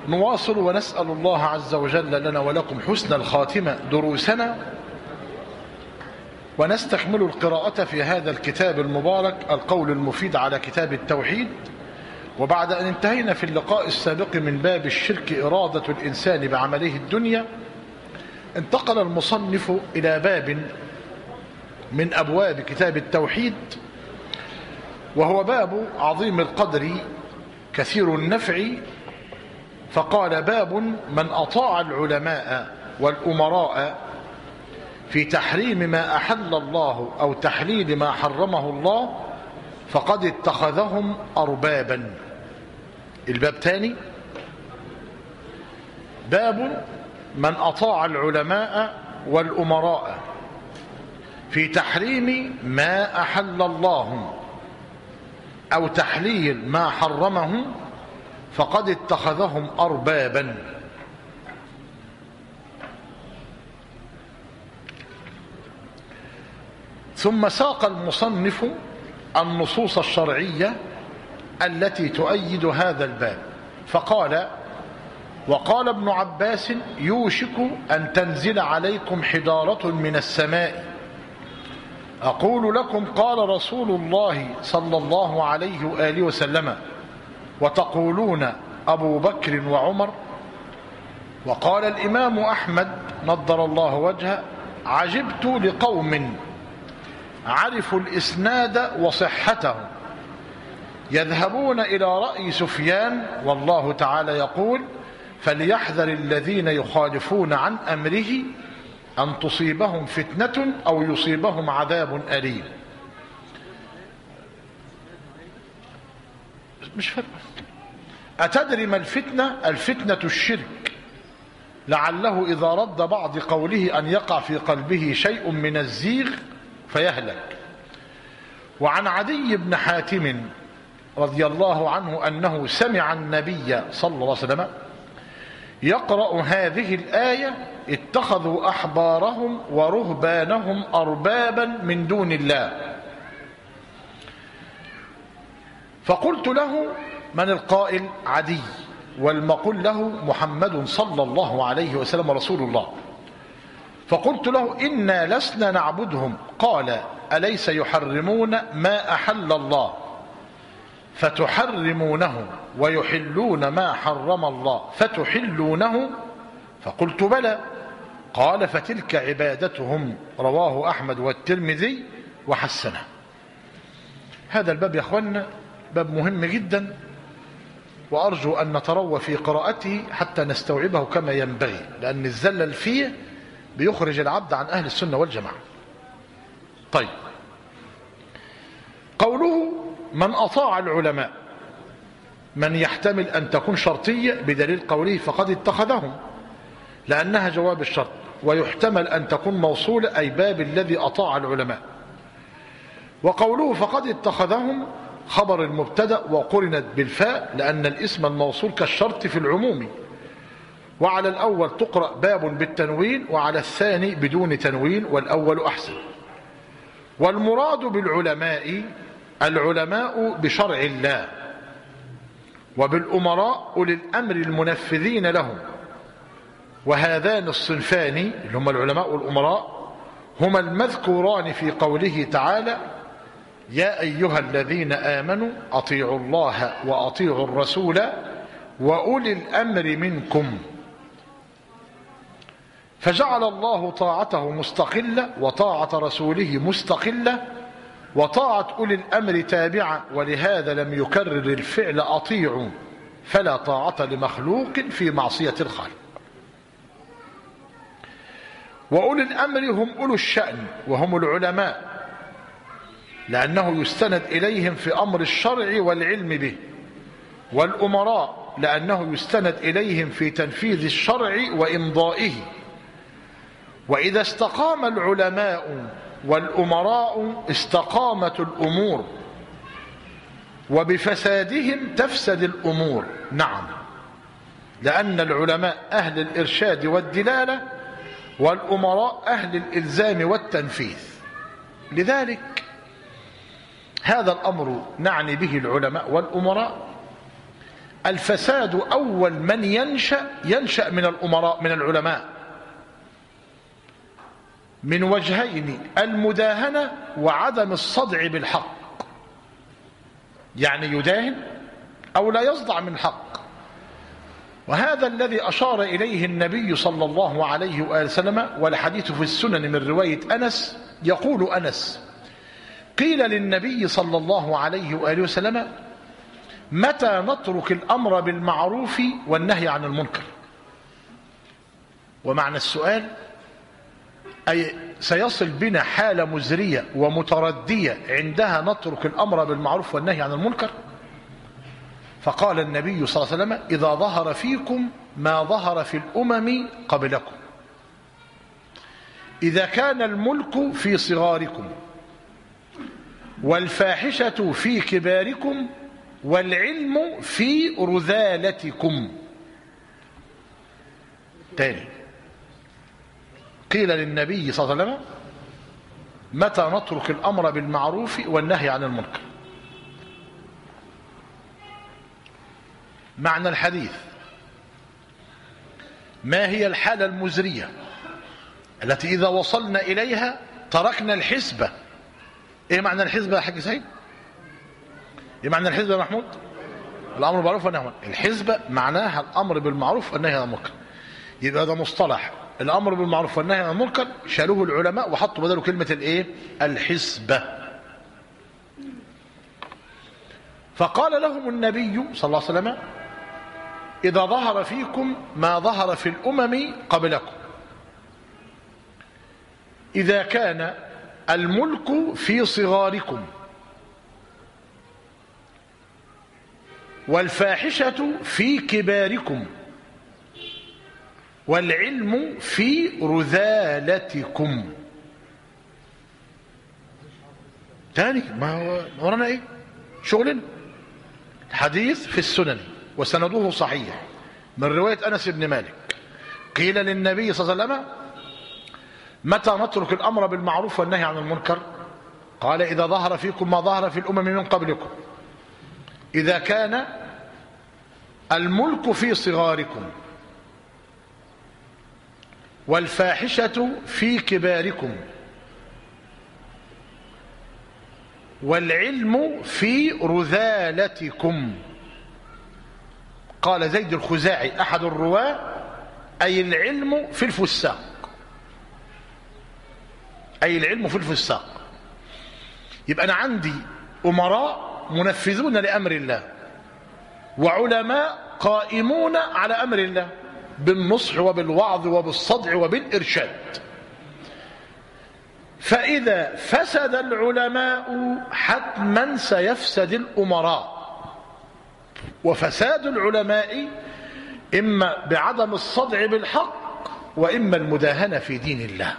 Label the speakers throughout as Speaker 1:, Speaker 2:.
Speaker 1: نواصل ونسأل الله عز وجل لنا ولكم حسن الخاتمة دروسنا، ونستكمل القراءة في هذا الكتاب المبارك القول المفيد على كتاب التوحيد. وبعد أن انتهينا في اللقاء السابق من باب الشرك إرادة الإنسان بعمله الدنيا، انتقل المصنف إلى باب من أبواب كتاب التوحيد، وهو باب عظيم القدر كثير النفع، فقال: باب من أطاع العلماء والأمراء في تحريم ما أحل الله أو تحليل ما حرمه الله فقد اتخذهم أربابا. الباب تاني، باب من أطاع العلماء والأمراء في تحريم ما أحل الله أو تحليل ما حرمه فقد اتخذهم أربابا. ثم ساق المصنف النصوص الشرعية التي تؤيد هذا الباب، فقال: وقال ابن عباس: يوشك أن تنزل عليكم حجارة من السماء أقول لكم قال رسول الله صلى الله عليه وآله وسلم وتقولون أبو بكر وعمر. وقال الإمام أحمد نضر الله وجهه: عجبت لقوم عرفوا الإسناد وصحته يذهبون إلى رأي سفيان والله تعالى يقول: فليحذر الذين يخالفون عن أمره أن تصيبهم فتنة أو يصيبهم عذاب أليم. مش فارقة. أتدري ما الفتنة؟ الفتنة الشرك، لعله إذا رد بعض قوله أن يقع في قلبه شيء من الزيغ فيهلك. وعن عدي بن حاتم رضي الله عنه أنه سمع النبي صلى الله عليه وسلم يقرأ هذه الآية: اتخذوا أحبارهم ورهبانهم أربابا من دون الله. فقلت له: من القائل؟ عدي. والمقل له محمد صلى الله عليه وسلم رسول الله. فقلت له: إنا لسنا نعبدهم. قال: أليس يحرمون ما أحل الله فتحرمونه ويحلون ما حرم الله فتحلونه؟ فقلت: بلى. قال: فتلك عبادتهم. رواه أحمد والترمذي وحسنه. هذا الباب يا أخوانا باب مهم جدا، وأرجو أن نتروى في قراءته حتى نستوعبه كما ينبغي، لأن الزلل فيه بيخرج العبد عن أهل السنة والجماعة. طيب، قوله من أطاع العلماء، من يحتمل أن تكون شرطية بدليل قوله فقد اتخذهم، لأنها جواب الشرط، ويحتمل أن تكون موصولة أي باب الذي أطاع العلماء. وقوله فقد اتخذهم خبر المبتدأ وقرنت بالفاء، لأن الاسم الموصول كالشرط في العموم، وعلى الأول تقرأ باب بالتنوين وعلى الثاني بدون تنوين، والأول أحسن. والمراد بالعلماء العلماء بشرع الله، وبالأمراء أولي الأمر المنفذين لهم. وهذان الصنفان اللي هم العلماء والأمراء هما المذكوران في قوله تعالى: يا أيها الذين آمنوا أطيعوا الله وأطيعوا الرسول وأولي الأمر منكم. فجعل الله طاعته مستقلة وطاعة رسوله مستقلة وطاعة أولي الأمر تابعة، ولهذا لم يكرر الفعل أطيعوا، فلا طاعة لمخلوق في معصية الخالق. وأولي الأمر هم أولو الشأن وهم العلماء، لأنه يستند إليهم في أمر الشرع والعلم به. والأمراء لأنه يستند إليهم في تنفيذ الشرع وإمضائه. وإذا استقام العلماء والأمراء استقامت الأمور، وبفسادهم تفسد الأمور. نعم، لأن العلماء أهل الإرشاد والدلالة، والأمراء أهل الإلزام والتنفيذ. لذلك هذا الأمر نعني به العلماء والأمراء الفساد أول من ينشأ من الأمراء من العلماء من وجهين: المداهنة وعدم الصدع بالحق، يعني يداهن أو لا يصدع من الحق. وهذا الذي أشار إليه النبي صلى الله عليه وآله وسلم، والحديث في السنن من رواية أنس. يقول أنس: قيل للنبي صلى الله عليه وآله وسلم: متى نترك الأمر بالمعروف والنهي عن المنكر؟ ومعنى السؤال: أي سيصل بنا حالة مزرية ومتردية عندها نترك الأمر بالمعروف والنهي عن المنكر؟ فقال النبي صلى الله عليه وسلم: إذا ظهر فيكم ما ظهر في الأمم قبلكم، إذا كان الملك في صغاركم والفاحشة في كباركم والعلم في رذالتكم. تاني، قيل للنبي صلى الله عليه وسلم: متى نترك الأمر بالمعروف والنهي عن المنكر؟ معنى الحديث: ما هي الحالة المزرية التي إذا وصلنا إليها تركنا الحسبة؟ إيه معنى الحسبة يا حاج سيد؟ إيه معنى الحسبة يا محمود؟ الأمر بالمعروف والنهي عن المنكر. الحسبة معناها الأمر بالمعروف والنهي عن المنكر. يبقى ده مصطلح الأمر بالمعروف والنهي عن المنكر شالوه العلماء وحطوا بدله كلمة الإيه؟ الحسبة. فقال لهم النبي صلى الله عليه وسلم: إذا ظهر فيكم ما ظهر في الأمم قبلكم، إذا كان الملك في صغاركم والفاحشة في كباركم والعلم في رذالتكم. تاني، ما ورانا ايه؟ شغلنا. حديث في السنن وسنده صحيح من رواية أنس بن مالك. قيل للنبي صلى الله عليه وسلم: متى نترك الأمر بالمعروف والنهي عن المنكر؟ قال: إذا ظهر فيكم ما ظهر في الأمم من قبلكم، إذا كان الملك في صغاركم والفاحشة في كباركم والعلم في رذالتكم. قال زيد الخزاعي أحد الرواة: أي العلم في الفساق، أي العلم في الفساق. يبقى أنا عندي أمراء منفذون لأمر الله وعلماء قائمون على أمر الله بالنصح وبالوعظ وبالصدع وبالإرشاد. فإذا فسد العلماء حتما سيفسد الأمراء. وفساد العلماء إما بعدم الصدع بالحق وإما المداهنة في دين الله،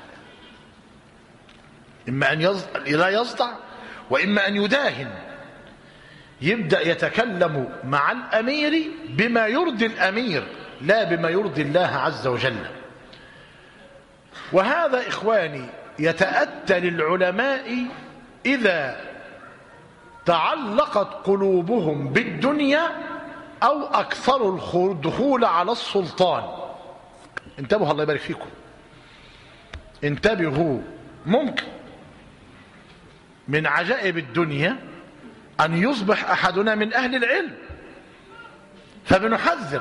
Speaker 1: إما أن لا يصدع وإما أن يداهن، يبدأ يتكلم مع الأمير بما يرضي الأمير لا بما يرضي الله عز وجل. وهذا إخواني يتأتى للعلماء إذا تعلقت قلوبهم بالدنيا أو أكثروا الدخول على السلطان. انتبهوا الله يبارك فيكم، انتبهوا. ممكن من عجائب الدنيا أن يصبح أحدنا من أهل العلم، فبنحذر.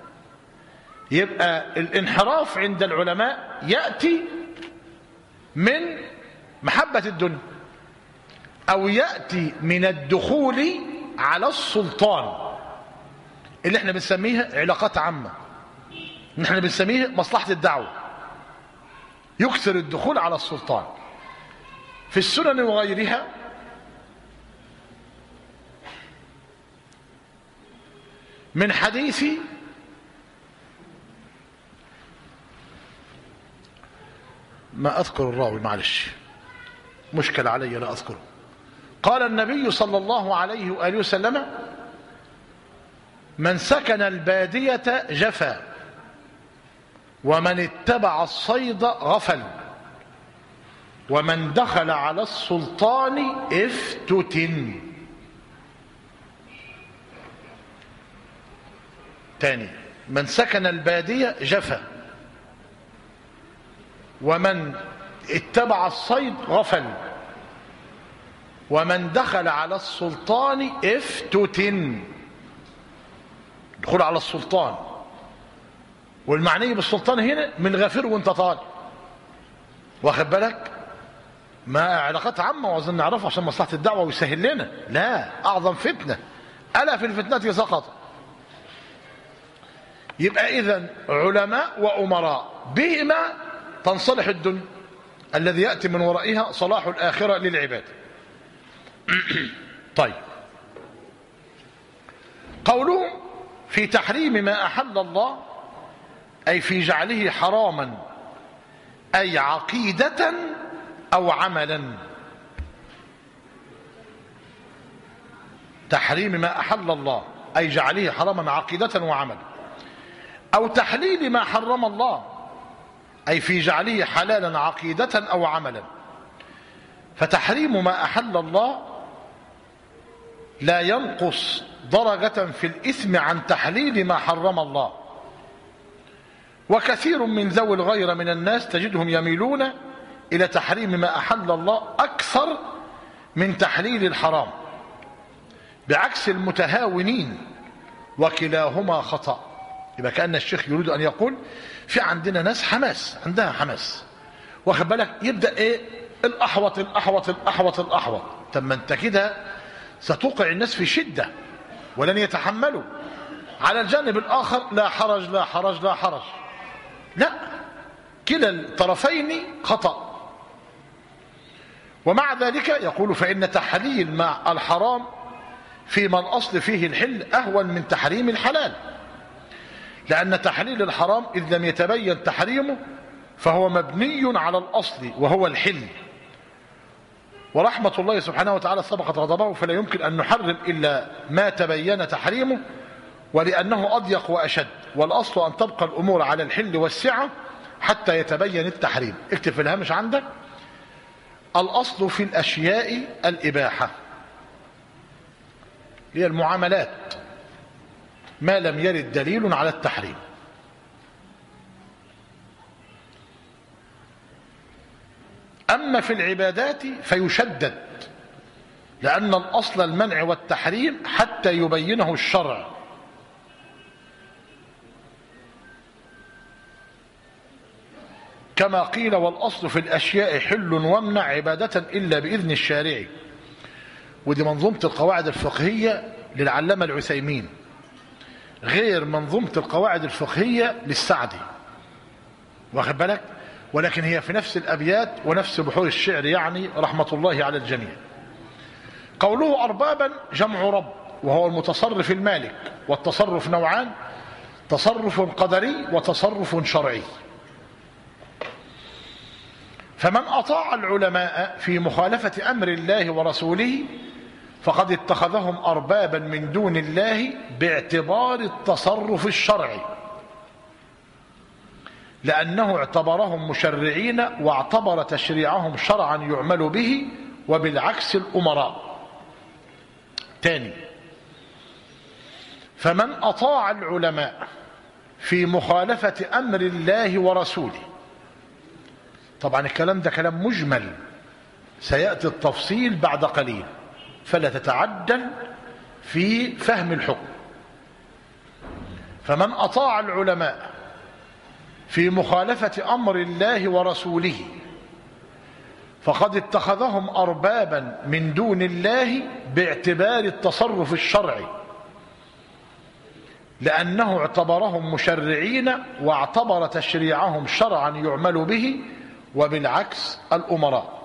Speaker 1: يبقى الانحراف عند العلماء يأتي من محبة الدنيا أو يأتي من الدخول على السلطان اللي احنا بنسميها علاقات عامة، احنا بنسميه مصلحة الدعوة. يكثر الدخول على السلطان. في السنن وغيرها من حديث ما أذكر الراوي، معلش مشكل علي لا أذكره. قال النبي صلى الله عليه وآله وسلم: من سكن البادية جفا ومن اتبع الصيد غفل ومن دخل على السلطان افتتن. تاني، من سكن البادية جفا، ومن اتبع الصيد غفل، ومن دخل على السلطان افتتن. دخول على السلطان، والمعني بالسلطان هنا من غفير وانت طالع، واخد بالك؟ ما علاقات عامة وعايزين نعرفها عشان مصلحة الدعوة ويسهل لنا. لا، أعظم فتنة ألا في الفتنة سقط. يبقى إذن علماء وأمراء بهما تنصلح الدنيا، الذي يأتي من ورائها صلاح الآخرة للعباد. طيب، قولهم في تحريم ما أحل الله أي في جعله حراما، أي عقيدة أو عملا. تحريم ما أحل الله أي جعله حراما عقيدة وعملا، أو تحليل ما حرم الله أي في جعله حلالا عقيدة أو عملا. فتحريم ما أحل الله لا ينقص درجة في الإثم عن تحليل ما حرم الله. وكثير من ذوي الغير من الناس تجدهم يميلون إلى تحريم ما أحل الله أكثر من تحليل الحرام، بعكس المتهاونين، وكلاهما خطأ. يبقى كأن الشيخ يريد أن يقول في عندنا ناس حماس، عندها حماس، واخد بالك؟ يبدأ إيه؟ الأحوط الأحوط الأحوط الأحوط. طب ما أنت كده ستوقع الناس في شدة ولن يتحملوا. على الجانب الآخر لا حرج لا حرج لا حرج، لا، كلا الطرفين خطأ. ومع ذلك يقول فإن تحليل مع الحرام فيما الأصل فيه الحل أهون من تحريم الحلال، لأن تحليل الحرام إذ لم يتبين تحريمه فهو مبني على الأصل وهو الحل. ورحمة الله سبحانه وتعالى سبقت غضبه، فلا يمكن أن نحرم إلا ما تبين تحريمه، ولأنه أضيق وأشد، والأصل أن تبقى الأمور على الحل والسعة حتى يتبين التحريم. اكتب في الهامش عندك: الأصل في الأشياء الإباحة، هي المعاملات، ما لم يرد دليل على التحريم. أما في العبادات فيشدد، لأن الأصل المنع والتحريم حتى يبينه الشرع. كما قيل: والأصل في الأشياء حل وامنع عبادة إلا بإذن الشارع. ودي منظومة القواعد الفقهية للعلامة العثيمين، غير منظومة القواعد الفقهية للسعدي، واخد بالك؟ ولكن هي في نفس الأبيات ونفس بحور الشعر، يعني رحمة الله على الجميع. قوله أربابا جمع رب، وهو المتصرف المالك. والتصرف نوعان: تصرف قدري وتصرف شرعي. فمن أطاع العلماء في مخالفة أمر الله ورسوله فقد اتخذهم أربابا من دون الله باعتبار التصرف الشرعي، لأنه اعتبرهم مشرعين واعتبر تشريعهم شرعا يعمل به، وبالعكس الأمراء. تاني: فمن أطاع العلماء في مخالفة أمر الله ورسوله، طبعا الكلام ده كلام مجمل سيأتي التفصيل بعد قليل، فلا تتعجل في فهم الحكم. فمن أطاع العلماء في مخالفة أمر الله ورسوله فقد اتخذهم أربابا من دون الله باعتبار التصرف الشرعي، لأنه اعتبرهم مشرعين واعتبر تشريعهم شرعا يعمل به، وبالعكس الأمراء.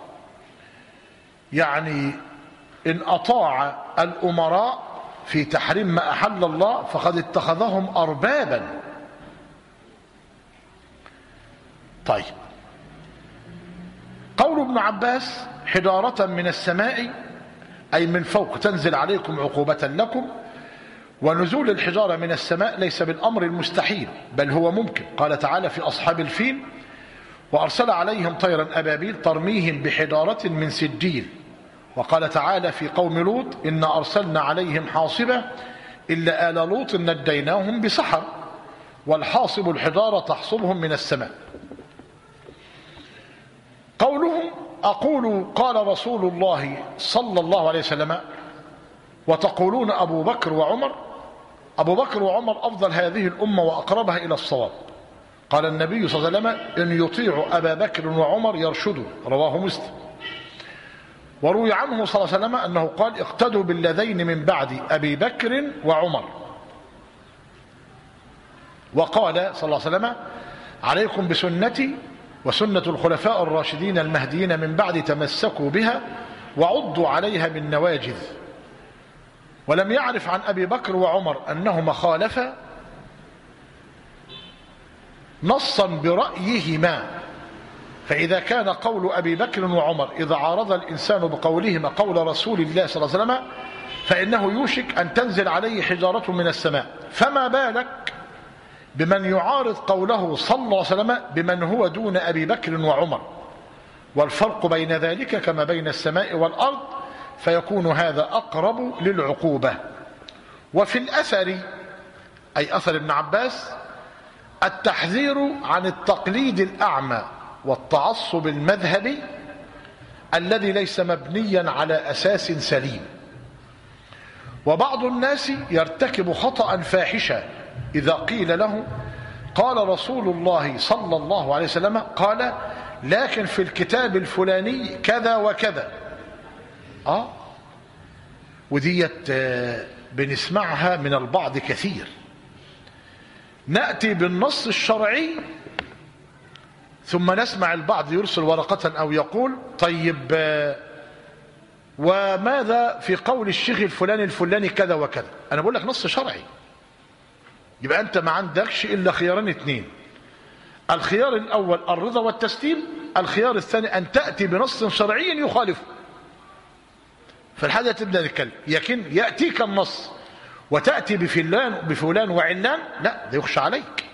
Speaker 1: يعني إن أطاع الأمراء في تحريم ما أحل الله فقد اتخذهم أربابا. طيب، قول ابن عباس: حجارة من السماء أي من فوق تنزل عليكم عقوبة لكم. ونزول الحجارة من السماء ليس بالأمر المستحيل، بل هو ممكن. قال تعالى في أصحاب الفيل: وأرسل عليهم طيرا أبابيل ترميهم بحجارة من سجيل. وقال تعالى في قوم لوط: إنا أرسلنا عليهم حاصبة إلا آل لوط نجيناهم بسحر والحاصب الحجارة تحصبهم من السماء. قولهم أقول قال رسول الله صلى الله عليه وسلم وتقولون أبو بكر وعمر. أبو بكر وعمر أفضل هذه الأمة وأقربها إلى الصواب. قال النبي صلى الله عليه وسلم إن يطيعوا أبا بكر وعمر يرشدوا، رواه مسلم. وروي عنه صلى الله عليه وسلم أنه قال اقتدوا بالذين من بعد أبي بكر وعمر. وقال صلى الله عليه وسلم عليكم بسنتي وسنة الخلفاء الراشدين المهديين من بعد تمسكوا بها وعضوا عليها بالنواجذ. ولم يعرف عن أبي بكر وعمر أنهما خالفا نصا برأيهما، فإذا كان قول أبي بكر وعمر إذا عارض الإنسان بقولهما قول رسول الله صلى الله عليه وسلم فإنه يوشك أن تنزل عليه حجارة من السماء، فما بالك بمن يعارض قوله صلى الله عليه وسلم بمن هو دون أبي بكر وعمر. والفرق بين ذلك كما بين السماء والأرض، فيكون هذا أقرب للعقوبة. وفي الأثر أي أثر ابن عباس التحذير عن التقليد الأعمى والتعصب المذهبي الذي ليس مبنيا على أساس سليم. وبعض الناس يرتكب خطأ فاحشا إذا قيل له قال رسول الله صلى الله عليه وسلم قال لكن في الكتاب الفلاني كذا وكذا. وديت بنسمعها من البعض كثير. نأتي بالنص الشرعي ثم نسمع البعض يرسل ورقة أو يقول طيب وماذا في قول الشيخ الفلاني كذا وكذا. أنا بقول لك نص شرعي، يبقى أنت ما عندكش إلا خيارين اثنين. الخيار الأول الرضا والتسليم، الخيار الثاني أن تأتي بنص شرعي يخالفه. فالحاجة تبدأ نتكلم، لكن يأتيك النص وتأتي بفلان وعلان، لا، ده يخشى عليك.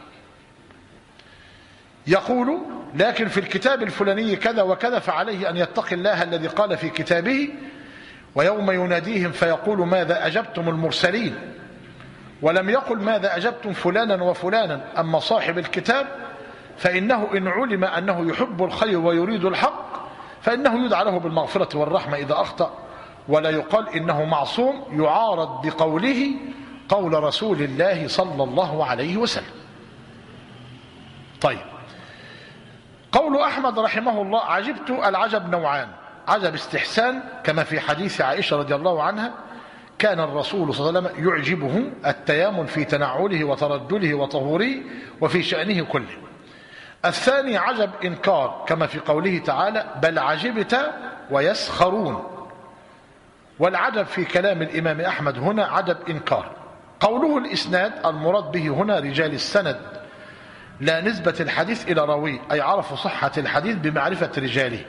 Speaker 1: يقول لكن في الكتاب الفلاني كذا وكذا فعليه أن يتقي الله الذي قال في كتابه ويوم يناديهم فيقول ماذا أجبتم المرسلين، ولم يقل ماذا أجبتم فلانا وفلانا. أما صاحب الكتاب فإنه إن علم أنه يحب الخير ويريد الحق فإنه يدعى له بالمغفرة والرحمة إذا أخطأ، ولا يقال إنه معصوم يعارض بقوله قول رسول الله صلى الله عليه وسلم. طيب، قول أحمد رحمه الله عجبت العجب نوعان: عجب استحسان كما في حديث عائشة رضي الله عنها كان الرسول صلى الله عليه وسلم يعجبه التيامن في تنعله وترجله وطهوره وفي شأنه كله. الثاني عجب إنكار كما في قوله تعالى بل عجبت ويسخرون. والعجب في كلام الإمام أحمد هنا عجب إنكار. قوله الإسناد المراد به هنا رجال السند لا نسبة الحديث إلى راويه، أي عرفوا صحة الحديث بمعرفة رجاله.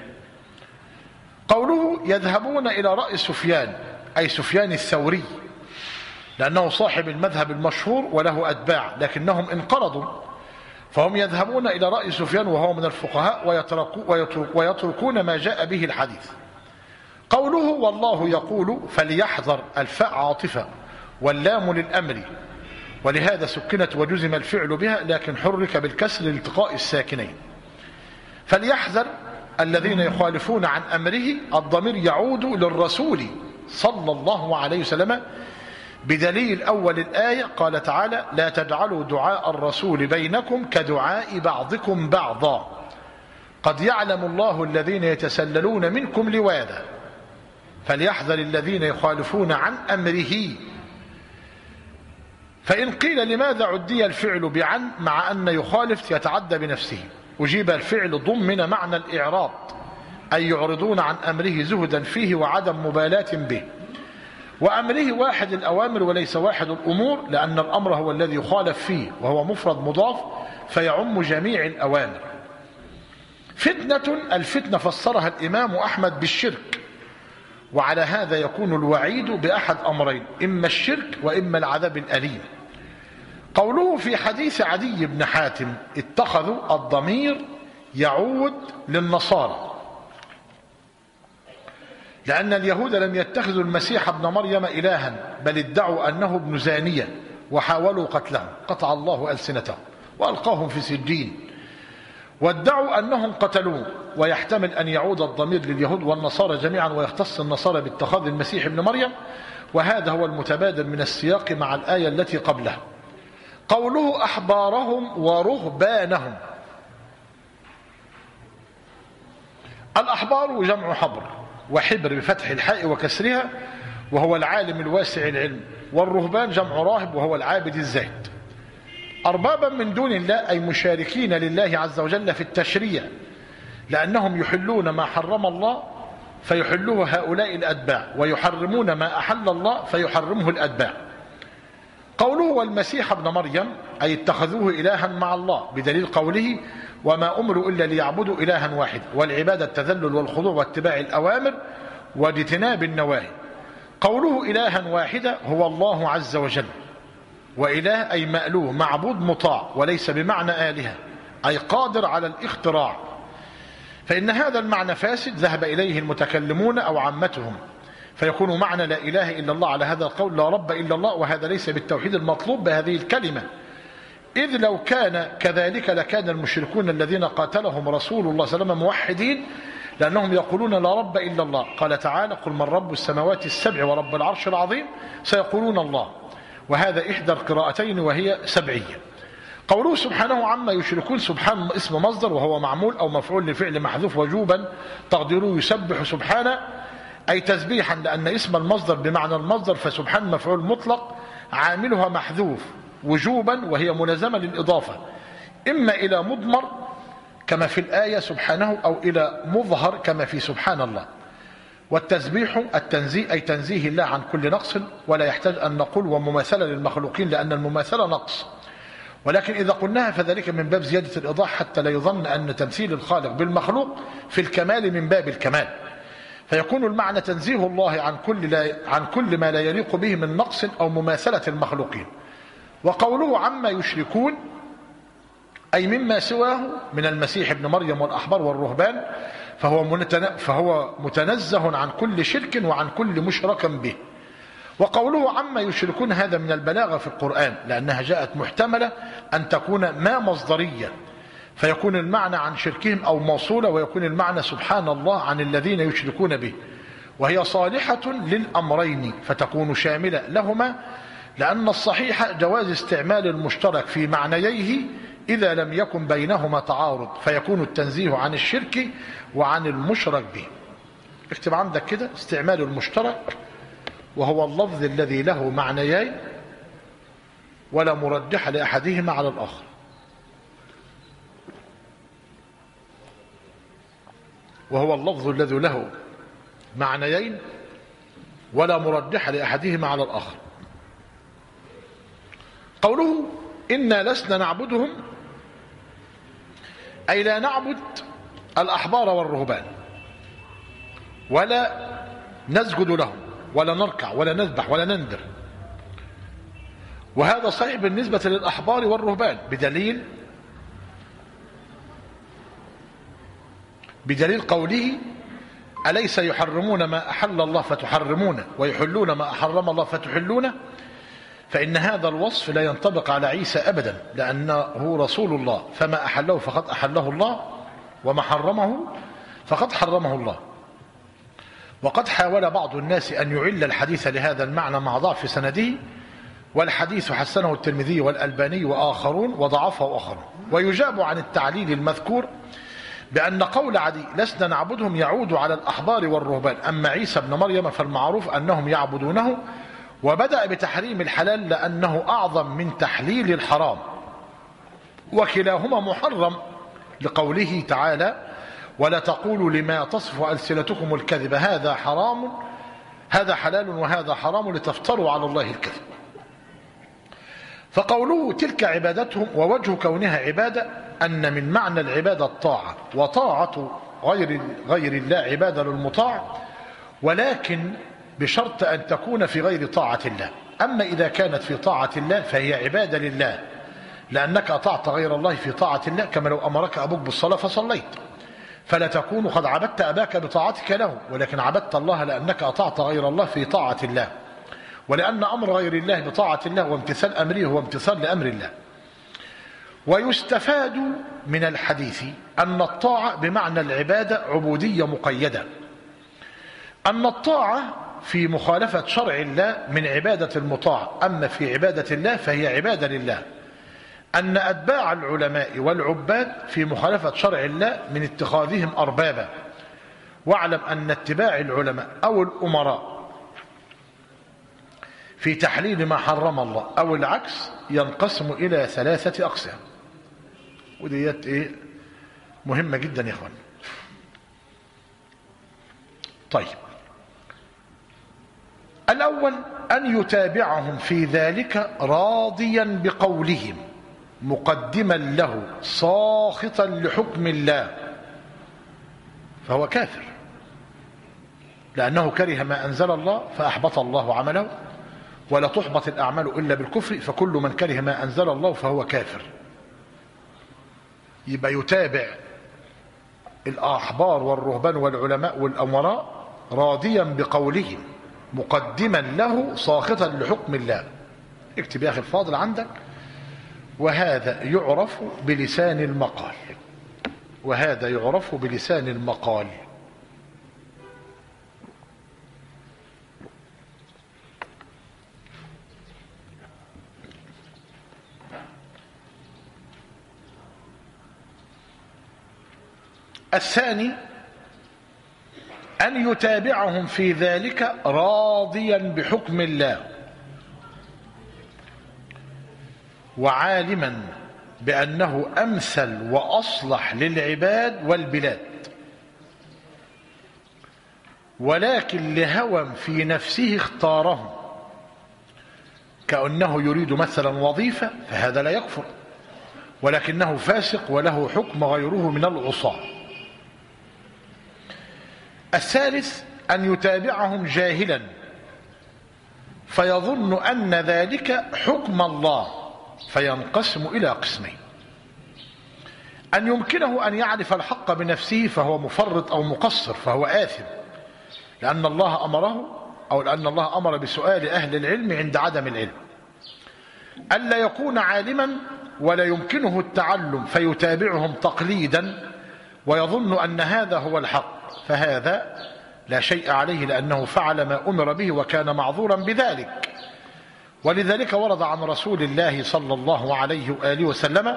Speaker 1: قوله يذهبون إلى رأي سفيان أي سفيان الثوري، لأنه صاحب المذهب المشهور وله أتباع لكنهم انقرضوا، فهم يذهبون إلى رأي سفيان وهو من الفقهاء ويتركون ما جاء به الحديث. قوله والله يقول فليحذر الفاء عاطفة واللام للأمر، ولهذا سكنت وجزم الفعل بها لكن حرك بالكسر لالتقاء الساكنين. فليحذر الذين يخالفون عن أمره، الضمير يعود للرسول صلى الله عليه وسلم بدليل أول الآية قال تعالى لا تجعلوا دعاء الرسول بينكم كدعاء بعضكم بعضا قد يعلم الله الذين يتسللون منكم لواذا فليحذر الذين يخالفون عن أمره. فإن قيل لماذا عدي الفعل بعن مع أن يخالف يتعدى بنفسه، أجيب الفعل ضمن معنى الإعراض أي يعرضون عن أمره زهدا فيه وعدم مبالاة به، وأمره واحد الأوامر وليس واحد الأمور، لأن الأمر هو الذي يخالف فيه وهو مفرد مضاف فيعم جميع الأوامر. فتنة، الفتنة فسرها الإمام أحمد بالشرك، وعلى هذا يكون الوعيد بأحد أمرين، إما الشرك وإما العذاب الأليم. قوله في حديث عدي بن حاتم اتخذوا، الضمير يعود للنصارى لأن اليهود لم يتخذوا المسيح ابن مريم إلها، بل ادعوا أنه ابن زانية وحاولوا قتله، قطع الله ألسنتهم وألقاهم في سجين، وادعوا أنهم قتلوه. ويحتمل أن يعود الضمير لليهود والنصارى جميعا، ويختص النصارى باتخاذ المسيح ابن مريم، وهذا هو المتبادر من السياق مع الآية التي قبلها. قوله أحبارهم ورهبانهم، الأحبار جمع حبر، وحبر بفتح الحاء وكسرها وهو العالم الواسع العلم، والرهبان جمع راهب وهو العابد الزاهد. أربابا من دون الله أي مشاركين لله عز وجل في التشريع، لأنهم يحلون ما حرم الله فيحلوه هؤلاء الأتباع، ويحرمون ما أحل الله فيحرمه الأتباع. قوله والمسيح ابن مريم أي اتخذوه إلها مع الله، بدليل قوله وما أمروا إلا ليعبدوا إلها واحد، والعبادة التذلل والخضوع واتباع الأوامر واجتناب النواهي. قوله إلها واحدة هو الله عز وجل، وإله أي مألوه معبود مطاع، وليس بمعنى آلهة أي قادر على الاختراع، فإن هذا المعنى فاسد ذهب إليه المتكلمون أو عامتهم، فيكون معنى لا إله إلا الله على هذا القول لا رب إلا الله، وهذا ليس بالتوحيد المطلوب بهذه الكلمة، إذ لو كان كذلك لكان المشركون الذين قاتلهم رسول الله صلى الله عليه وسلم موحدين، لأنهم يقولون لا رب إلا الله. قال تعالى قل من رب السماوات السبع ورب العرش العظيم، سيقولون الله، وهذا إحدى القراءتين وهي سبعية. قوله سبحانه عما يشركون، سبحان اسم مصدر وهو معمول أو مفعول لفعل محذوف وجوبا تقديره يسبح سبحانه أي تسبيحا، لأن اسم المصدر بمعنى المصدر، فسبحان مفعول مطلق عاملها محذوف وجوبا وهي ملازمة للإضافة، إما إلى مضمر كما في الآية سبحانه أو إلى مظهر كما في سبحان الله. والتسبيح التنزيه أي تنزيه الله عن كل نقص، ولا يحتاج أن نقول ومماثلة للمخلوقين لأن المماثلة نقص، ولكن إذا قلناها فذلك من باب زيادة الإيضاح حتى لا يظن أن تمثيل الخالق بالمخلوق في الكمال من باب الكمال، فيكون المعنى تنزيه الله عن كل ما لا يليق به من نقص أو مماثلة المخلوقين. وقوله عما يشركون أي مما سواه من المسيح ابن مريم والأحبار والرهبان، فهو متنزه عن كل شرك وعن كل مشرك به. وقوله عما يشركون هذا من البلاغة في القرآن، لأنها جاءت محتملة أن تكون ما مصدرية، فيكون المعنى عن شركهم أو موصولة، ويكون المعنى سبحان الله عن الذين يشركون به، وهي صالحة للأمرين فتكون شاملة لهما، لأن الصحيح جواز استعمال المشترك في معنييه إذا لم يكن بينهما تعارض، فيكون التنزيه عن الشرك وعن المشرك به. اكتب عندك كده استعمال المشترك، وهو اللفظ الذي له معنيين ولا مرجح لأحدهما على الآخر. وهو اللفظ الذي له معنيين ولا مرجح لأحدهما على الآخر. قوله إنا لسنا نعبدهم أي لا نعبد الأحبار والرهبان، ولا نسجد لهم، ولا نركع، ولا نذبح، ولا ننذر. وهذا صحيح بالنسبة للأحبار والرهبان بدليل قوله أليس يحرمون ما أحل الله فتحرمونه ويحلون ما أحرم الله فتحلونه، فإن هذا الوصف لا ينطبق على عيسى أبدا، لأنه رسول الله، فما أحله فقد أحله الله، وما حرمه فقد حرمه الله. وقد حاول بعض الناس أن يعل الحديث لهذا المعنى مع ضعف سنده، والحديث حسنه الترمذي والألباني وآخرون، وضعفه آخرون. ويجاب عن التعليل المذكور بأن قول عدي لسنا نعبدهم يعود على الأحبار والرهبان، أما عيسى ابن مريم فالمعروف أنهم يعبدونه، وبدأ بتحريم الحلال لأنه أعظم من تحليل الحرام، وكلاهما محرم لقوله تعالى ولا تقولوا لما تصف ألسنتكم الكذب هذا حلال وهذا حرام لتفتروا على الله الكذب. فقوله تلك عبادتهم، ووجه كونها عبادة أن من معنى العبادة الطاعة، وطاعة غير الله عبادة للمطاع، ولكن بشرط أن تكون في غير طاعة الله. أما إذا كانت في طاعة الله فهي عبادة لله، لأنك أطعت غير الله في طاعة الله، كما لو أمرك أبوك بالصلاة فصليت، فلا تكون قد عبدت أباك بطاعتك له، ولكن عبدت الله لأنك أطعت غير الله في طاعة الله، ولأن أمر غير الله بطاعة الله وامتثال أمره هو امتثال لأمر الله. ويستفاد من الحديث أن الطاعة بمعنى العبادة عبودية مقيدة، أن الطاعة في مخالفة شرع الله من عبادة المطاع، أما في عبادة الله فهي عبادة لله. أن أتباع العلماء والعباد في مخالفة شرع الله من اتخاذهم أربابا. واعلم أن اتباع العلماء أو الأمراء في تحليل ما حرم الله أو العكس ينقسم إلى 3 أقسام، وديت مهمة جدا يا إخوان. طيب، الأول أن يتابعهم في ذلك راضيا بقولهم مقدما له ساخطا لحكم الله، فهو كافر لأنه كره ما أنزل الله فأحبط الله عمله، ولا تحبط الأعمال إلا بالكفر، فكل من كره ما أنزل الله فهو كافر. يبقى يتابع الأحبار والرهبان والعلماء والأمراء راضيا بقولهم مقدما له ساخطا لحكم الله. اكتب يا أخي الفاضل عندك: وهذا يعرف بلسان المقال، وهذا يعرف بلسان المقال. الثاني أن يتابعهم في ذلك راضيا بحكم الله وعالما بأنه أمثل وأصلح للعباد والبلاد، ولكن لهوى في نفسه اختارهم، كأنه يريد مثلا وظيفة، فهذا لا يكفر، ولكنه فاسق وله حكم غيره من العصاة. الثالث أن يتابعهم جاهلا فيظن أن ذلك حكم الله، فينقسم إلى قسمين: أن يمكنه أن يعرف الحق بنفسه فهو مفرط أو مقصر فهو آثم لأن الله أمره، أو لأن الله أمر بسؤال أهل العلم عند عدم العلم. ألا يكون عالما ولا يمكنه التعلم فيتابعهم تقليدا ويظن أن هذا هو الحق، فهذا لا شيء عليه لأنه فعل ما أمر به وكان معذورا بذلك. ولذلك ورد عن رسول الله صلى الله عليه وآله وسلم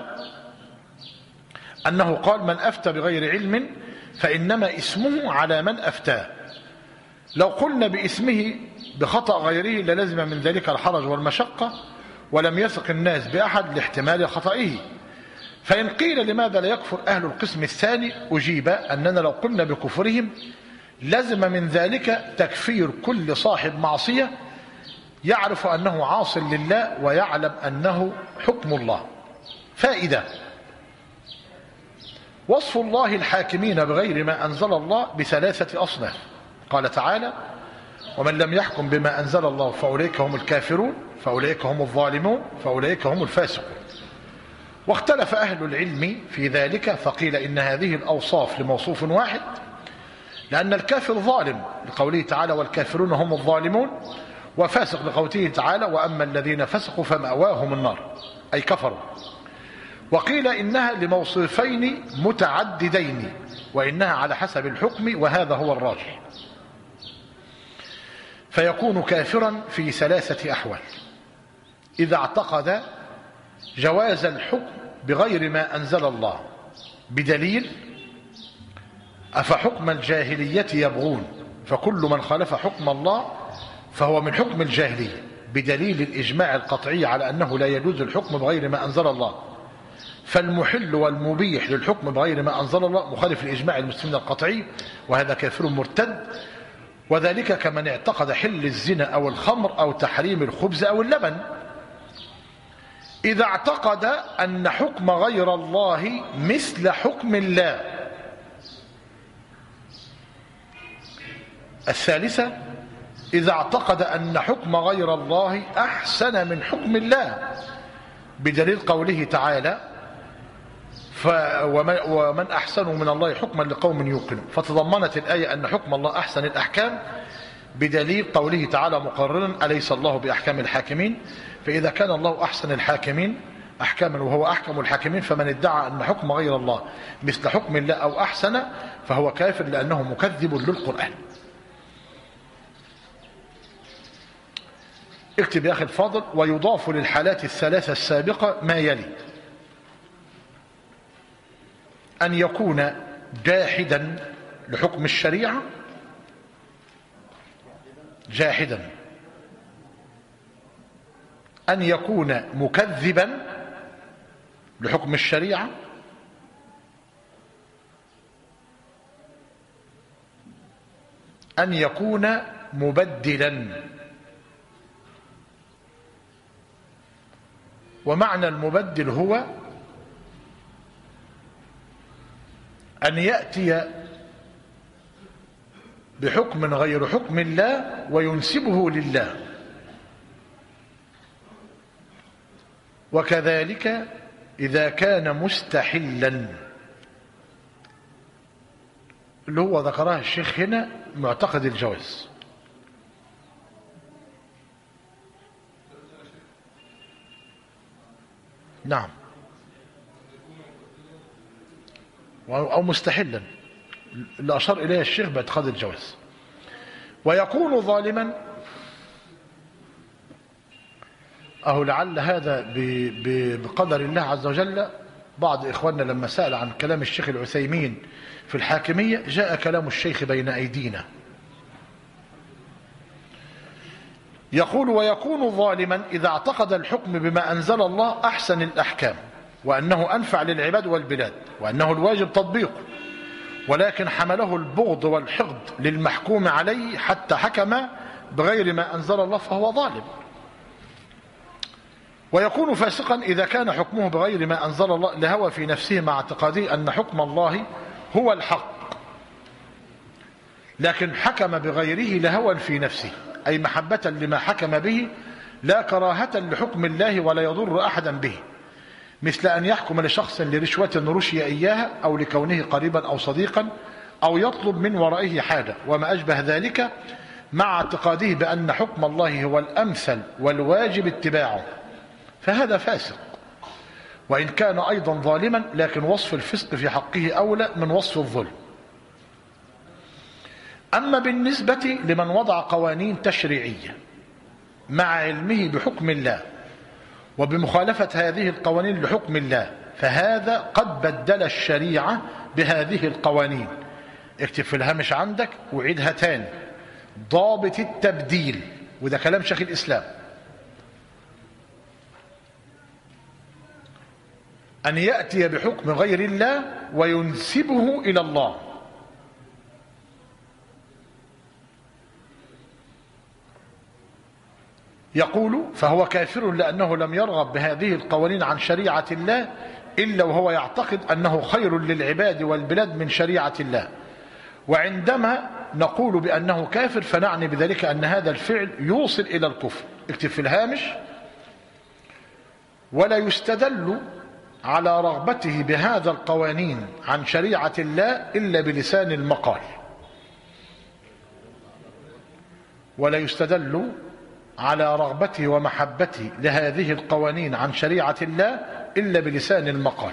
Speaker 1: أنه قال: من أفتى بغير علم فإنما اسمه على من أفتاه. لو قلنا باسمه بخطأ غيره للزم من ذلك الحرج والمشقة، ولم يثق الناس بأحد لاحتمال خطئه. فإن قيل لماذا لا يكفر أهل القسم الثاني، أجيب أننا لو قلنا بكفرهم لزم من ذلك تكفير كل صاحب معصية يعرف أنه عاص لله ويعلم أنه حكم الله. فائدة: وصف الله الحاكمين بغير ما أنزل الله ب3 أصناف. قال تعالى: ومن لم يحكم بما أنزل الله فأولئك هم الكافرون، فأولئك هم الظالمون، فأولئك هم الفاسقون. واختلف أهل العلم في ذلك، فقيل إن هذه الأوصاف لموصوف واحد، لأن الكافر ظالم لقوله تعالى: والكافرون هم الظالمون، وفاسق لقوله تعالى: وأما الذين فسقوا فمأواهم النار، أي كفروا. وقيل إنها لموصوفين متعددين، وإنها على حسب الحكم، وهذا هو الراجح. فيكون كافرا في 3 أحوال: إذا اعتقد جواز الحكم بغير ما أنزل الله بدليل: أفحكم الجاهلية يبغون، فكل من خالف حكم الله فهو من حكم الجاهلية، بدليل الإجماع القطعي على أنه لا يجوز الحكم بغير ما أنزل الله. فالمحل والمبيح للحكم بغير ما أنزل الله مخالف لإجماع المسلمين القطعي، وهذا كافر مرتد. وذلك كمن اعتقد حل الزنا أو الخمر أو تحريم الخبز أو اللبن. إذا اعتقد أن حكم غير الله مثل حكم الله. الثالثة: إذا اعتقد أن حكم غير الله أحسن من حكم الله، بدليل قوله تعالى: ومن أحسن من الله حكما لقوم يوقنون. فتضمنت الآية أن حكم الله أحسن الأحكام بدليل قوله تعالى مقررا أليس الله بأحكام الحاكمين. فإذا كان الله أحسن الحاكمين أحكاما وهو أحكم الحاكمين، فمن ادعى أن حكم غير الله مثل حكم الله أو أحسن فهو كافر لأنه مكذب للقرآن. اكتب يا أخي الفاضل: ويضاف للحالات الثلاثة السابقة ما يلي: أن يكون جاحدا لحكم الشريعة، جاحدا، أن يكون مكذبا لحكم الشريعة، أن يكون مبدلا. ومعنى المبدل هو أن يأتي بحكم غير حكم الله وينسبه لله. وكذلك إذا كان مستحلا، اللي هو ذكرها الشيخ هنا، معتقد الجواز. نعم، أو مستحلا اللي أشار إليه الشيخ باعتقاد الجواز. ويكون ظالما، أهو لعل هذا بقدر الله عز وجل. بعض إخواننا لما سأل عن كلام الشيخ العثيمين في الحاكمية جاء كلام الشيخ بين أيدينا. يقول: ويكون ظالما إذا اعتقد الحكم بما أنزل الله أحسن الأحكام، وأنه أنفع للعباد والبلاد، وأنه الواجب تطبيقه، ولكن حمله البغض والحقد للمحكوم عليه حتى حكم بغير ما أنزل الله، فهو ظالم. ويكون فاسقا إذا كان حكمه بغير ما أنزل الله لهوى في نفسه مع اعتقاده أن حكم الله هو الحق، لكن حكم بغيره لهوى في نفسه، أي محبة لما حكم به لا كراهة لحكم الله ولا يضر أحدا به، مثل أن يحكم لشخص لرشوة رشي إياها، أو لكونه قريبا أو صديقا، أو يطلب من ورائه حاجة وما أشبه ذلك، مع اعتقاده بأن حكم الله هو الأمثل والواجب اتباعه، فهذا فاسق. وإن كان أيضا ظالما، لكن وصف الفسق في حقه أولى من وصف الظلم. أما بالنسبة لمن وضع قوانين تشريعية مع علمه بحكم الله وبمخالفة هذه القوانين لحكم الله، فهذا قد بدل الشريعة بهذه القوانين. اكتب في الهامش عندك وعيدها تاني: ضابط التبديل، وده كلام شيخ الإسلام، أن يأتي بحكم غير الله وينسبه إلى الله. يقول: فهو كافر لأنه لم يرغب بهذه القوانين عن شريعة الله إلا وهو يعتقد أنه خير للعباد والبلاد من شريعة الله. وعندما نقول بأنه كافر فنعني بذلك أن هذا الفعل يوصل إلى الكفر. اكتب في الهامش: ولا يستدل على رغبته بهذا القوانين عن شريعة الله إلا بلسان المقال. ولا يستدل على رغبته ومحبته لهذه القوانين عن شريعة الله إلا بلسان المقال.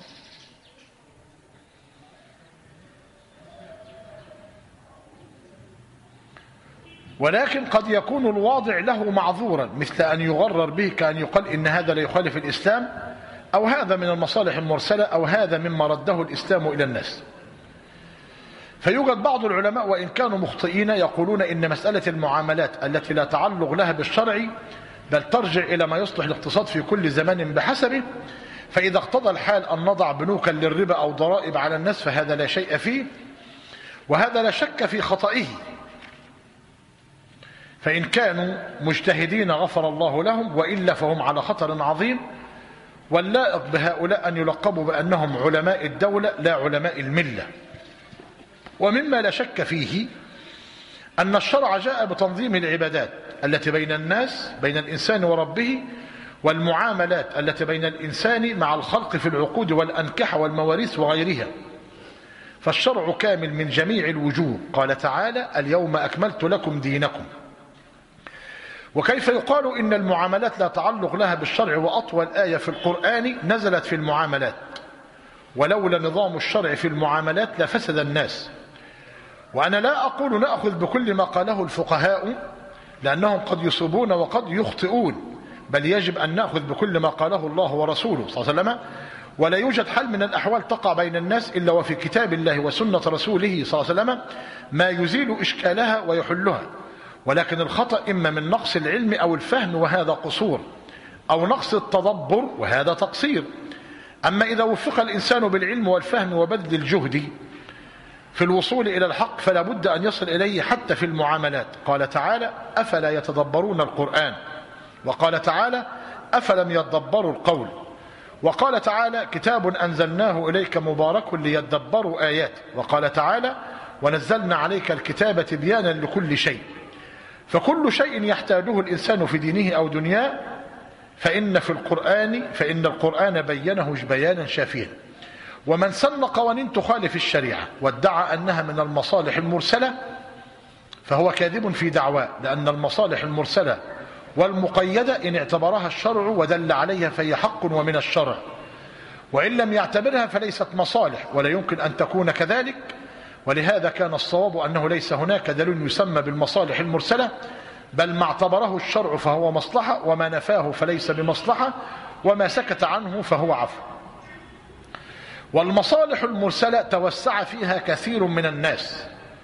Speaker 1: ولكن قد يكون الواضع له معذورا، مثل أن يغرر به، كأن يقال إن هذا لا يخالف الإسلام، أو هذا من المصالح المرسلة، أو هذا مما رده الإسلام إلى الناس. فيوجد بعض العلماء وإن كانوا مخطئين يقولون إن مسألة المعاملات التي لا تعلق لها بالشرع بل ترجع إلى ما يصلح الاقتصاد في كل زمان بحسبه، فإذا اقتضى الحال أن نضع بنوكا للربا أو ضرائب على الناس فهذا لا شيء فيه، وهذا لا شك في خطئه. فإن كانوا مجتهدين غفر الله لهم، وإلا فهم على خطر عظيم. واللائق بهؤلاء أن يلقبوا بأنهم علماء الدولة لا علماء الملة. ومما لا شك فيه أن الشرع جاء بتنظيم العبادات التي بين الناس، بين الإنسان وربه، والمعاملات التي بين الإنسان مع الخلق في العقود والأنكحة والمواريث وغيرها، فالشرع كامل من جميع الوجوه. قال تعالى: اليوم أكملت لكم دينكم. وكيف يقال إن المعاملات لا تعلق لها بالشرع، وأطول آية في القرآن نزلت في المعاملات؟ ولولا نظام الشرع في المعاملات لفسد الناس. وأنا لا أقول نأخذ بكل ما قاله الفقهاء، لأنهم قد يصيبون وقد يخطئون، بل يجب أن نأخذ بكل ما قاله الله ورسوله صلى الله عليه وسلم. ولا يوجد حال من الأحوال تقع بين الناس إلا وفي كتاب الله وسنة رسوله صلى الله عليه وسلم ما يزيل إشكالها ويحلها. ولكن الخطأ إما من نقص العلم أو الفهم، وهذا قصور، أو نقص التدبر، وهذا تقصير. أما إذا وفق الإنسان بالعلم والفهم وبذل الجهد في الوصول إلى الحق فلا بد أن يصل إليه حتى في المعاملات. قال تعالى: أفلا يتدبرون القرآن. وقال تعالى: أفلم يتدبروا القول. وقال تعالى: كتاب أنزلناه إليك مبارك ليدبروا آياته. وقال تعالى: ونزلنا عليك الكتاب تبيانا لكل شيء. فكل شيء يحتاجه الإنسان في دينه أو دنياه فإن القرآن بينه بيانا شافيا. ومن سن قوانين تخالف الشريعة وادعى أنها من المصالح المرسلة فهو كاذب في دعواه، لأن المصالح المرسلة والمقيدة إن اعتبرها الشرع ودل عليها فهي حق ومن الشرع، وإن لم يعتبرها فليست مصالح ولا يمكن أن تكون كذلك. ولهذا كان الصواب أنه ليس هناك دليل يسمى بالمصالح المرسلة، بل ما اعتبره الشرع فهو مصلحة، وما نفاه فليس بمصلحة، وما سكت عنه فهو عفو. والمصالح المرسلة توسع فيها كثير من الناس،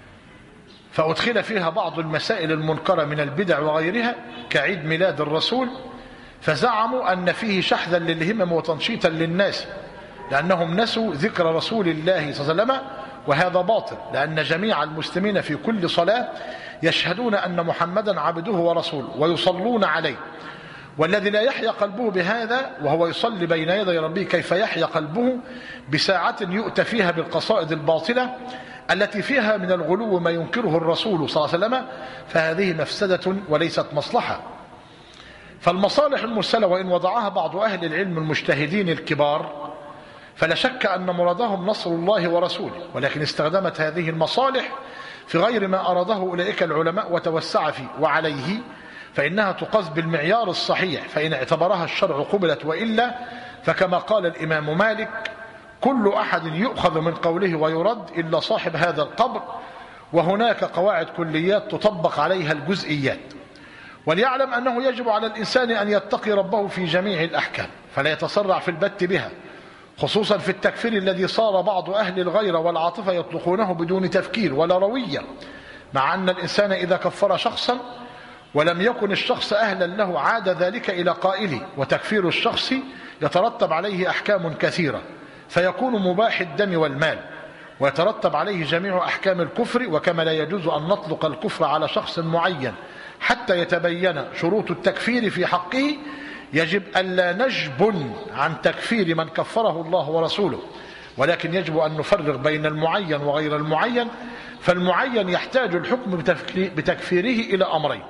Speaker 1: فأدخل فيها بعض المسائل المنكرة من البدع وغيرها كعيد ميلاد الرسول، فزعموا أن فيه شحذا للهمم وتنشيطا للناس، لأنهم نسوا ذكر رسول الله صلى الله عليه وسلم، وهذا باطل، لأن جميع المسلمين في كل صلاة يشهدون أن محمدا عبده ورسوله ويصلون عليه. والذي لا يحيا قلبه بهذا وهو يصلي بين يدي ربه كيف يحيا قلبه بساعة يؤتى فيها بالقصائد الباطلة التي فيها من الغلو ما ينكره الرسول صلى الله عليه وسلم، فهذه مفسدة وليست مصلحة. فالمصالح المرسلة وإن وضعها بعض أهل العلم المجتهدين الكبار فلا شك أن مرادهم نصر الله ورسوله، ولكن استخدمت هذه المصالح في غير ما أراده أولئك العلماء وتوسع فيه، وعليه فإنها تقاس بالمعيار الصحيح، فإن اعتبرها الشرع قبلت، وإلا فكما قال الإمام مالك: كل أحد يؤخذ من قوله ويرد إلا صاحب هذا القبر. وهناك قواعد كليات تطبق عليها الجزئيات. وليعلم أنه يجب على الإنسان أن يتقي ربه في جميع الأحكام، فلا يتسرع في البت بها، خصوصا في التكفير الذي صار بعض أهل الغيرة والعاطفة يطلقونه بدون تفكير ولا روية، مع أن الإنسان إذا كفر شخصا ولم يكن الشخص أهلا له عاد ذلك إلى قائله، وتكفير الشخص يترتب عليه أحكام كثيرة، فيكون مباح الدم والمال، ويترتب عليه جميع أحكام الكفر. وكما لا يجوز أن نطلق الكفر على شخص معين حتى يتبين شروط التكفير في حقه، يجب ألا نجبن عن تكفير من كفره الله ورسوله، ولكن يجب أن نفرق بين المعين وغير المعين. فالمعين يحتاج الحكم بتكفيره إلى أمرين: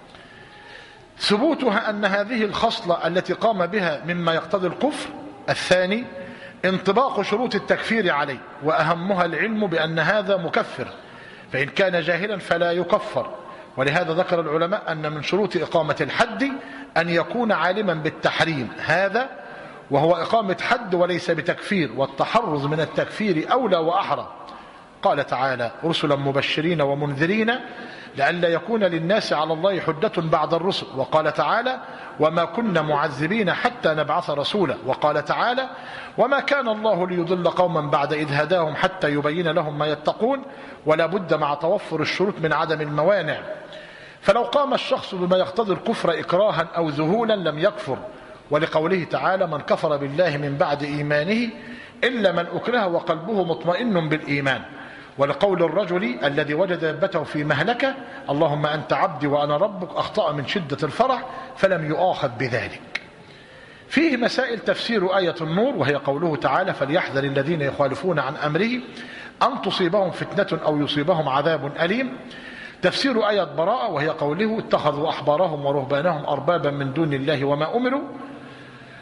Speaker 1: ثبوتها أن هذه الخصلة التي قام بها مما يقتضي الكفر، الثاني انطباق شروط التكفير عليه، وأهمها العلم بأن هذا مكفر، فإن كان جاهلا فلا يكفر. ولهذا ذكر العلماء أن من شروط إقامة الحد أن يكون عالما بالتحريم هذا، وهو إقامة حد وليس بتكفير، والتحرز من التكفير أولى وأحرى. قال تعالى: رسلا مبشرين ومنذرين لئلا يكون للناس على الله حجة بعد الرسل. وقال تعالى: وما كنا معذبين حتى نبعث رسولا. وقال تعالى: وما كان الله ليضل قوما بعد إذ هداهم حتى يبين لهم ما يتقون. ولا بد مع توفر الشروط من عدم الموانع، فلو قام الشخص بما يقتضي الكفر إكراها أو ذهولا لم يكفر، ولقوله تعالى: من كفر بالله من بعد إيمانه إلا من أكره وقلبه مطمئن بالإيمان. ولقول الرجل الذي وجد دابته في مهلكة: اللهم أنت عبدي وأنا ربك، أخطأ من شدة الفرح فلم يؤاخذ بذلك. فيه مسائل: تفسير آية النور وهي قوله تعالى: فليحذر الذين يخالفون عن أمره أن تصيبهم فتنة أو يصيبهم عذاب أليم. تفسير آية براءة وهي قوله: اتخذوا أحبارهم ورهبانهم أربابا من دون الله وما أمروا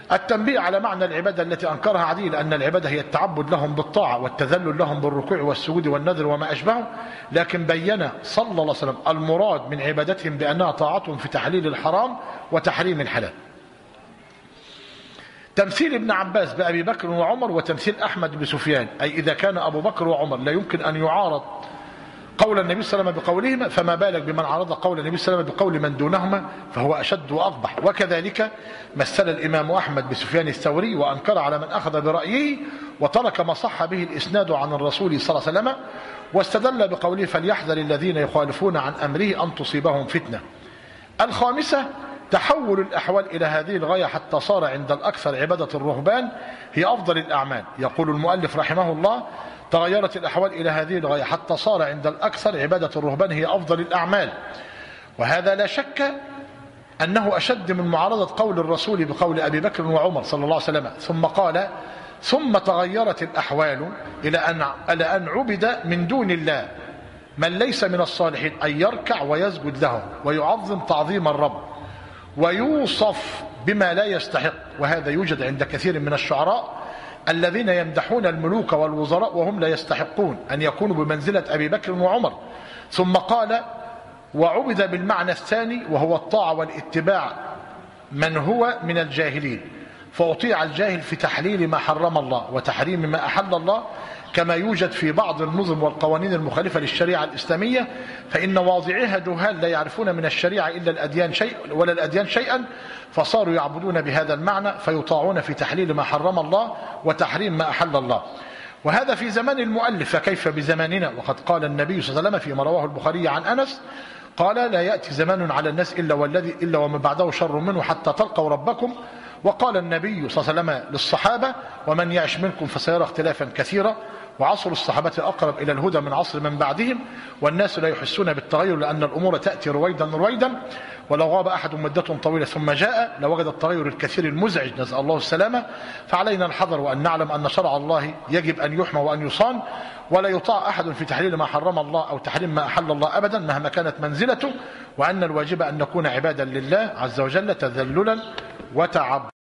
Speaker 1: التنبيه على معنى العبادة التي أنكرها عدي، لأن العبادة هي التعبد لهم بالطاعة والتذلل لهم بالركوع والسجود والنذر وما أشبهه، لكن بين صلى الله عليه وسلم المراد من عبادتهم بأنها طاعتهم في تحليل الحرام وتحريم الحلال. تمثيل ابن عباس بأبي بكر وعمر وتمثيل أحمد بسفيان، أي إذا كان أبو بكر وعمر لا يمكن أن يعارض قول النبي صلى الله عليه وسلم بقولهما، فما بالك بمن عارض قول النبي صلى الله عليه وسلم بقول من دونهما فهو أشد وأقبح. وكذلك مثل الإمام أحمد بسفيان الثوري وأنكر على من أخذ برأيه وترك ما صح به الإسناد عن الرسول صلى الله عليه وسلم، واستدل بقوله فليحذر الذين يخالفون عن أمره أن تصيبهم فتنة. الخامسة تحول الأحوال إلى هذه الغاية حتى صار عند الأكثر عبادة الرهبان هي أفضل الأعمال. يقول المؤلف رحمه الله تغيرت الأحوال إلى هذه الغاية حتى صار عند الأكثر عبادة الرهبان هي أفضل الأعمال، وهذا لا شك أنه أشد من معارضة قول الرسول بقول أبي بكر وعمر صلى الله عليه وسلم. ثم قال ثم تغيرت الأحوال إلى أن عبد من دون الله من ليس من الصالحين، أن يركع ويسجد له ويعظم تعظيم الرب ويوصف بما لا يستحق. وهذا يوجد عند كثير من الشعراء الذين يمدحون الملوك والوزراء وهم لا يستحقون أن يكونوا بمنزلة أبي بكر وعمر. ثم قال وعبد بالمعنى الثاني وهو الطاعة والاتباع من هو من الجاهلين، فأطيع الجاهل في تحليل ما حرم الله وتحريم ما أحل الله، كما يوجد في بعض النظم والقوانين المخالفة للشريعة الإسلامية، فإن واضعيها جهال لا يعرفون من الشريعة إلا الأديان شيء ولا الأديان شيئا، فصاروا يعبدون بهذا المعنى فيطاعون في تحليل ما حرم الله وتحريم ما أحل الله. وهذا في زمان المؤلف، فكيف بزماننا؟ وقد قال النبي صلى الله عليه وسلم فيما رواه البخاري عن أنس قال لا يأتي زمان على الناس إلا وما بعده شر منه حتى تلقوا ربكم. وقال النبي صلى الله عليه وسلم للصحابة ومن يعش منكم فسيرى اختلافا كثيرا، وعصر الصحابة أقرب إلى الهدى من عصر من بعدهم، والناس لا يحسون بالتغير لأن الأمور تأتي رويدا رويدا، ولو غاب أحد مدة طويلة ثم جاء لوجد التغير الكثير المزعج، نسأل الله السلامة. فعلينا الحذر وأن نعلم أن شرع الله يجب أن يحمى وأن يصان، ولا يطاع أحد في تحليل ما حرم الله أو تحريم ما أحل الله أبدا مهما كانت منزلته، وأن الواجب أن نكون عبادا لله عز وجل تذللا وتعبدا.